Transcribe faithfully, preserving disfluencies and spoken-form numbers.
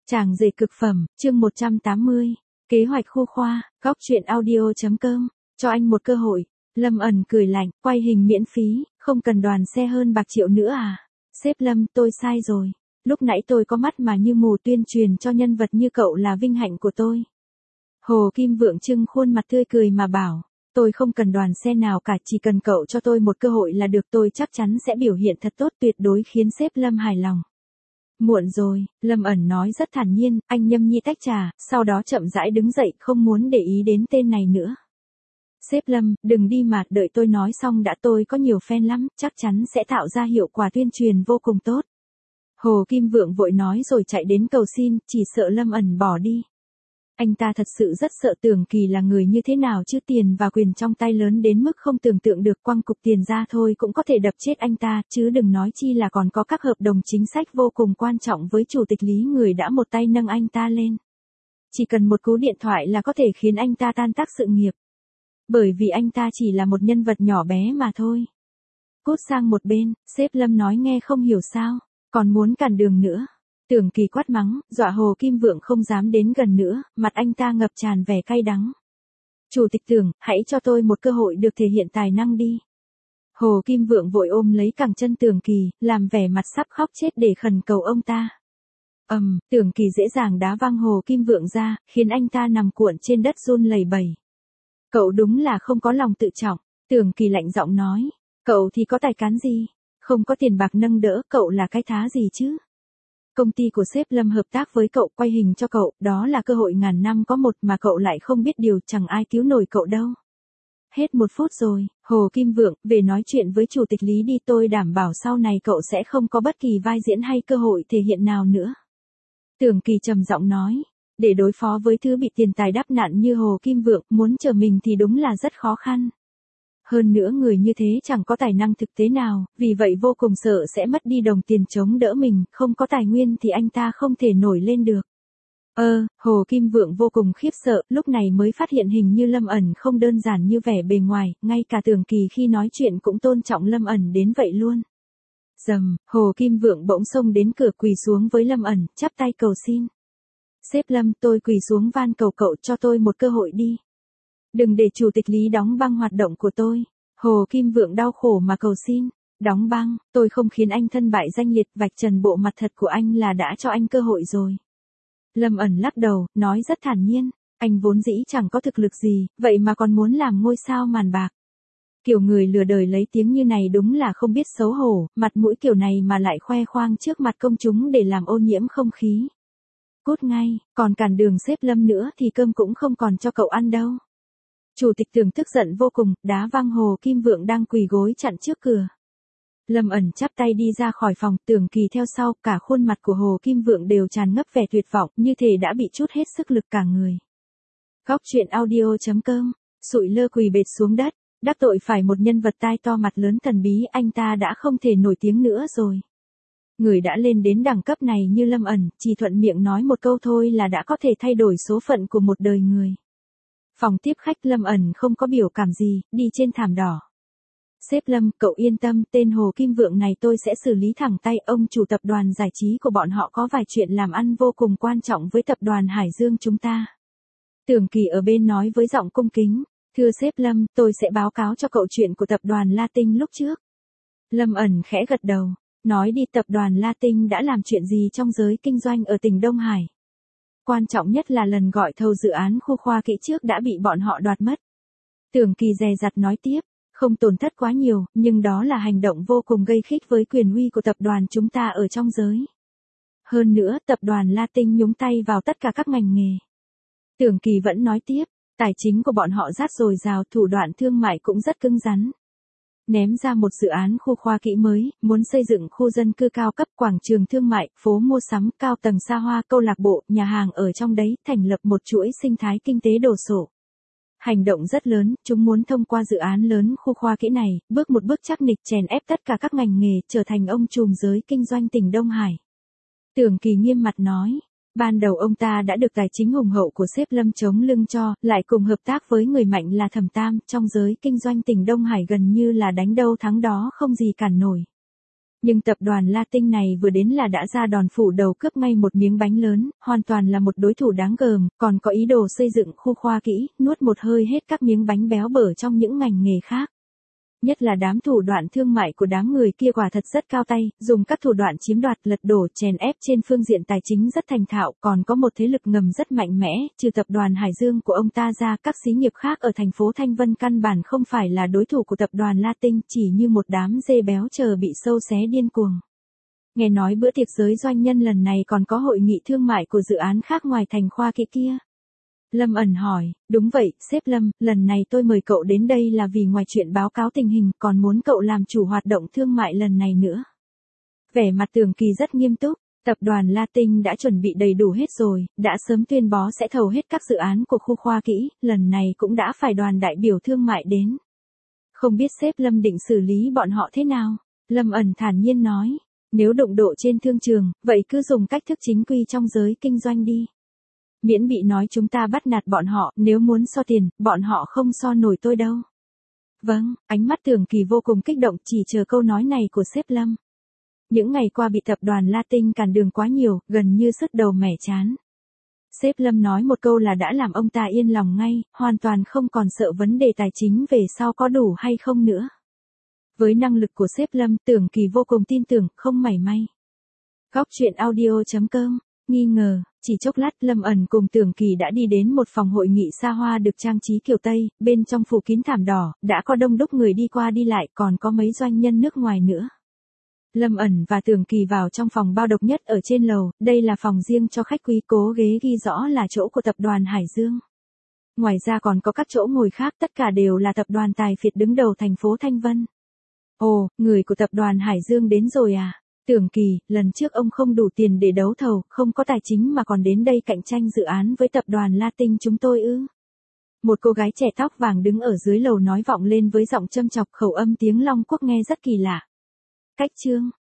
Chàng rể cực phẩm, chương một trăm tám mươi. Kế hoạch khu khoa, góc truyện audio.com. Cho anh một cơ hội. Lâm ẩn cười lạnh, quay hình miễn phí, không cần đoàn xe hơn bạc triệu nữa à? Sếp Lâm, tôi sai rồi. Lúc nãy tôi có mắt mà như mù, tuyên truyền cho nhân vật như cậu là vinh hạnh của tôi. Hồ Kim Vượng trưng khuôn mặt tươi cười mà bảo, tôi không cần đoàn xe nào cả, chỉ cần cậu cho tôi một cơ hội là được, tôi chắc chắn sẽ biểu hiện thật tốt, tuyệt đối khiến sếp Lâm hài lòng. Muộn rồi, Lâm ẩn nói rất thản nhiên, anh nhâm nhi tách trà, sau đó chậm rãi đứng dậy, không muốn để ý đến tên này nữa. Sếp Lâm, đừng đi mà, đợi tôi nói xong đã, tôi có nhiều fan lắm, chắc chắn sẽ tạo ra hiệu quả tuyên truyền vô cùng tốt. Hồ Kim Vượng vội nói rồi chạy đến cầu xin, chỉ sợ Lâm ẩn bỏ đi. Anh ta thật sự rất sợ Tưởng Kỳ là người như thế nào chứ, tiền và quyền trong tay lớn đến mức không tưởng tượng được, quăng cục tiền ra thôi cũng có thể đập chết anh ta, chứ đừng nói chi là còn có các hợp đồng chính sách vô cùng quan trọng với chủ tịch Lý, người đã một tay nâng anh ta lên. Chỉ cần một cú điện thoại là có thể khiến anh ta tan tác sự nghiệp. Bởi vì anh ta chỉ là một nhân vật nhỏ bé mà thôi. Cút sang một bên, sếp Lâm nói nghe không hiểu sao, còn muốn cản đường nữa. Tưởng Kỳ quát mắng, dọa Hồ Kim Vượng không dám đến gần nữa, mặt anh ta ngập tràn vẻ cay đắng. Chủ tịch Tưởng, hãy cho tôi một cơ hội được thể hiện tài năng đi. Hồ Kim Vượng vội ôm lấy cẳng chân Tưởng Kỳ, làm vẻ mặt sắp khóc chết để khẩn cầu ông ta. Ầm, um, Tưởng Kỳ dễ dàng đá văng Hồ Kim Vượng ra, khiến anh ta nằm cuộn trên đất run lẩy bẩy. Cậu đúng là không có lòng tự trọng, Tưởng Kỳ lạnh giọng nói. Cậu thì có tài cán gì? Không có tiền bạc nâng đỡ, cậu là cái thá gì chứ? Công ty của sếp Lâm hợp tác với cậu, quay hình cho cậu, đó là cơ hội ngàn năm có một mà cậu lại không biết điều, chẳng ai cứu nổi cậu đâu. Hết một phút rồi, Hồ Kim Vượng, về nói chuyện với chủ tịch Lý đi, tôi đảm bảo sau này cậu sẽ không có bất kỳ vai diễn hay cơ hội thể hiện nào nữa. Tưởng Kỳ trầm giọng nói, để đối phó với thứ bị tiền tài đắp nạn như Hồ Kim Vượng, muốn trở mình thì đúng là rất khó khăn. Hơn nữa người như thế chẳng có tài năng thực tế nào, vì vậy vô cùng sợ sẽ mất đi đồng tiền chống đỡ mình, không có tài nguyên thì anh ta không thể nổi lên được. Ơ, Hồ Kim Vượng vô cùng khiếp sợ, lúc này mới phát hiện hình như Lâm ẩn không đơn giản như vẻ bề ngoài, ngay cả Tưởng Kỳ khi nói chuyện cũng tôn trọng Lâm ẩn đến vậy luôn. Dầm, Hồ Kim Vượng bỗng xông đến cửa, quỳ xuống với Lâm ẩn, chắp tay cầu xin. Sếp Lâm, tôi quỳ xuống van cầu cậu cho tôi một cơ hội đi. Đừng để chủ tịch Lý đóng băng hoạt động của tôi. Hồ Kim Vượng đau khổ mà cầu xin. Đóng băng, tôi không khiến anh thân bại danh liệt, vạch trần bộ mặt thật của anh là đã cho anh cơ hội rồi. Lâm ẩn lắc đầu, nói rất thản nhiên. Anh vốn dĩ chẳng có thực lực gì, vậy mà còn muốn làm ngôi sao màn bạc. Kiểu người lừa đời lấy tiếng như này đúng là không biết xấu hổ, mặt mũi kiểu này mà lại khoe khoang trước mặt công chúng để làm ô nhiễm không khí. Cút ngay, còn cản đường sếp Lâm nữa thì cơm cũng không còn cho cậu ăn đâu. Chủ tịch Tưởng tức giận vô cùng, đá văng Hồ Kim Vượng đang quỳ gối chặn trước cửa. Lâm ẩn chắp tay đi ra khỏi phòng, Tưởng Kỳ theo sau, cả khuôn mặt của Hồ Kim Vượng đều tràn ngập vẻ tuyệt vọng, như thể đã bị trút hết sức lực cả người. Góc truyện audio.com, sụi lơ quỳ bệt xuống đất, đắc tội phải một nhân vật tai to mặt lớn thần bí, anh ta đã không thể nổi tiếng nữa rồi. Người đã lên đến đẳng cấp này như Lâm ẩn, chỉ thuận miệng nói một câu thôi là đã có thể thay đổi số phận của một đời người. Phòng tiếp khách, Lâm ẩn không có biểu cảm gì, đi trên thảm đỏ. Sếp Lâm, cậu yên tâm, tên Hồ Kim Vượng này tôi sẽ xử lý thẳng tay, ông chủ tập đoàn giải trí của bọn họ có vài chuyện làm ăn vô cùng quan trọng với tập đoàn Hải Dương chúng ta. Tưởng Kỳ ở bên nói với giọng cung kính, thưa sếp Lâm, tôi sẽ báo cáo cho cậu chuyện của tập đoàn Latin lúc trước. Lâm ẩn khẽ gật đầu, nói đi, tập đoàn Latin đã làm chuyện gì trong giới kinh doanh ở tỉnh Đông Hải? Quan trọng nhất là lần gọi thầu dự án khu khoa kỹ trước đã bị bọn họ đoạt mất. Tưởng Kỳ dè dặt nói tiếp, không tổn thất quá nhiều, nhưng đó là hành động vô cùng gây khích với quyền uy của tập đoàn chúng ta ở trong giới. Hơn nữa, tập đoàn Latin nhúng tay vào tất cả các ngành nghề. Tưởng Kỳ vẫn nói tiếp, tài chính của bọn họ rất dồi dào, thủ đoạn thương mại cũng rất cứng rắn. Ném ra một dự án khu khoa kỹ mới, muốn xây dựng khu dân cư cao cấp, quảng trường thương mại, phố mua sắm, cao tầng xa hoa, câu lạc bộ, nhà hàng ở trong đấy, thành lập một chuỗi sinh thái kinh tế đồ sộ. Hành động rất lớn, chúng muốn thông qua dự án lớn khu khoa kỹ này, bước một bước chắc nịch chèn ép tất cả các ngành nghề, trở thành ông trùm giới kinh doanh tỉnh Đông Hải. Tưởng Kỳ nghiêm mặt nói. Ban đầu ông ta đã được tài chính hùng hậu của sếp Lâm chống lưng cho, lại cùng hợp tác với người mạnh là Thẩm Tam, trong giới kinh doanh tỉnh Đông Hải gần như là đánh đâu thắng đó, không gì cản nổi. Nhưng tập đoàn La Tinh này vừa đến là đã ra đòn phủ đầu cướp ngay một miếng bánh lớn, hoàn toàn là một đối thủ đáng gờm, còn có ý đồ xây dựng khu khoa kỹ, nuốt một hơi hết các miếng bánh béo bở trong những ngành nghề khác. Nhất là đám thủ đoạn thương mại của đám người kia quả thật rất cao tay, dùng các thủ đoạn chiếm đoạt, lật đổ, chèn ép trên phương diện tài chính rất thành thạo, còn có một thế lực ngầm rất mạnh mẽ, trừ tập đoàn Hải Dương của ông ta ra, các xí nghiệp khác ở thành phố Thanh Vân căn bản không phải là đối thủ của tập đoàn La Tinh, chỉ như một đám dê béo chờ bị sâu xé điên cuồng. Nghe nói bữa tiệc giới doanh nhân lần này còn có hội nghị thương mại của dự án khác ngoài thành khoa kỹ kia. Lâm ẩn hỏi, đúng vậy, sếp Lâm, lần này tôi mời cậu đến đây là vì ngoài chuyện báo cáo tình hình còn muốn cậu làm chủ hoạt động thương mại lần này nữa. Vẻ mặt Tưởng Kỳ rất nghiêm túc, tập đoàn La Tinh đã chuẩn bị đầy đủ hết rồi, đã sớm tuyên bố sẽ thầu hết các dự án của khu khoa kỹ, lần này cũng đã phải đoàn đại biểu thương mại đến. Không biết sếp Lâm định xử lý bọn họ thế nào? Lâm ẩn thản nhiên nói, nếu đụng độ trên thương trường, vậy cứ dùng cách thức chính quy trong giới kinh doanh đi. Miễn bị nói chúng ta bắt nạt bọn họ, nếu muốn so tiền, bọn họ không so nổi tôi đâu. Vâng, ánh mắt Tưởng Kỳ vô cùng kích động chỉ chờ câu nói này của sếp Lâm. Những ngày qua bị tập đoàn La Tinh cản đường quá nhiều, gần như sứt đầu mẻ chán. Sếp Lâm nói một câu là đã làm ông ta yên lòng ngay, hoàn toàn không còn sợ vấn đề tài chính về sau có đủ hay không nữa. Với năng lực của sếp Lâm, Tưởng Kỳ vô cùng tin tưởng, không mảy may. Góc truyện audio chấm com, nghi ngờ, chỉ chốc lát Lâm ẩn cùng Tưởng Kỳ đã đi đến một phòng hội nghị xa hoa được trang trí kiểu Tây, bên trong phủ kín thảm đỏ, đã có đông đúc người đi qua đi lại, còn có mấy doanh nhân nước ngoài nữa. Lâm ẩn và Tưởng Kỳ vào trong phòng bao độc nhất ở trên lầu, đây là phòng riêng cho khách quý, cố ghế ghi rõ là chỗ của tập đoàn Hải Dương. Ngoài ra còn có các chỗ ngồi khác, tất cả đều là tập đoàn tài phiệt đứng đầu thành phố Thanh Vân. Ồ, người của tập đoàn Hải Dương đến rồi à? Tưởng Kỳ, lần trước ông không đủ tiền để đấu thầu, không có tài chính mà còn đến đây cạnh tranh dự án với tập đoàn La Tinh chúng tôi ư? Một cô gái trẻ tóc vàng đứng ở dưới lầu nói vọng lên với giọng châm chọc, khẩu âm tiếng Long Quốc nghe rất kỳ lạ. Cách chương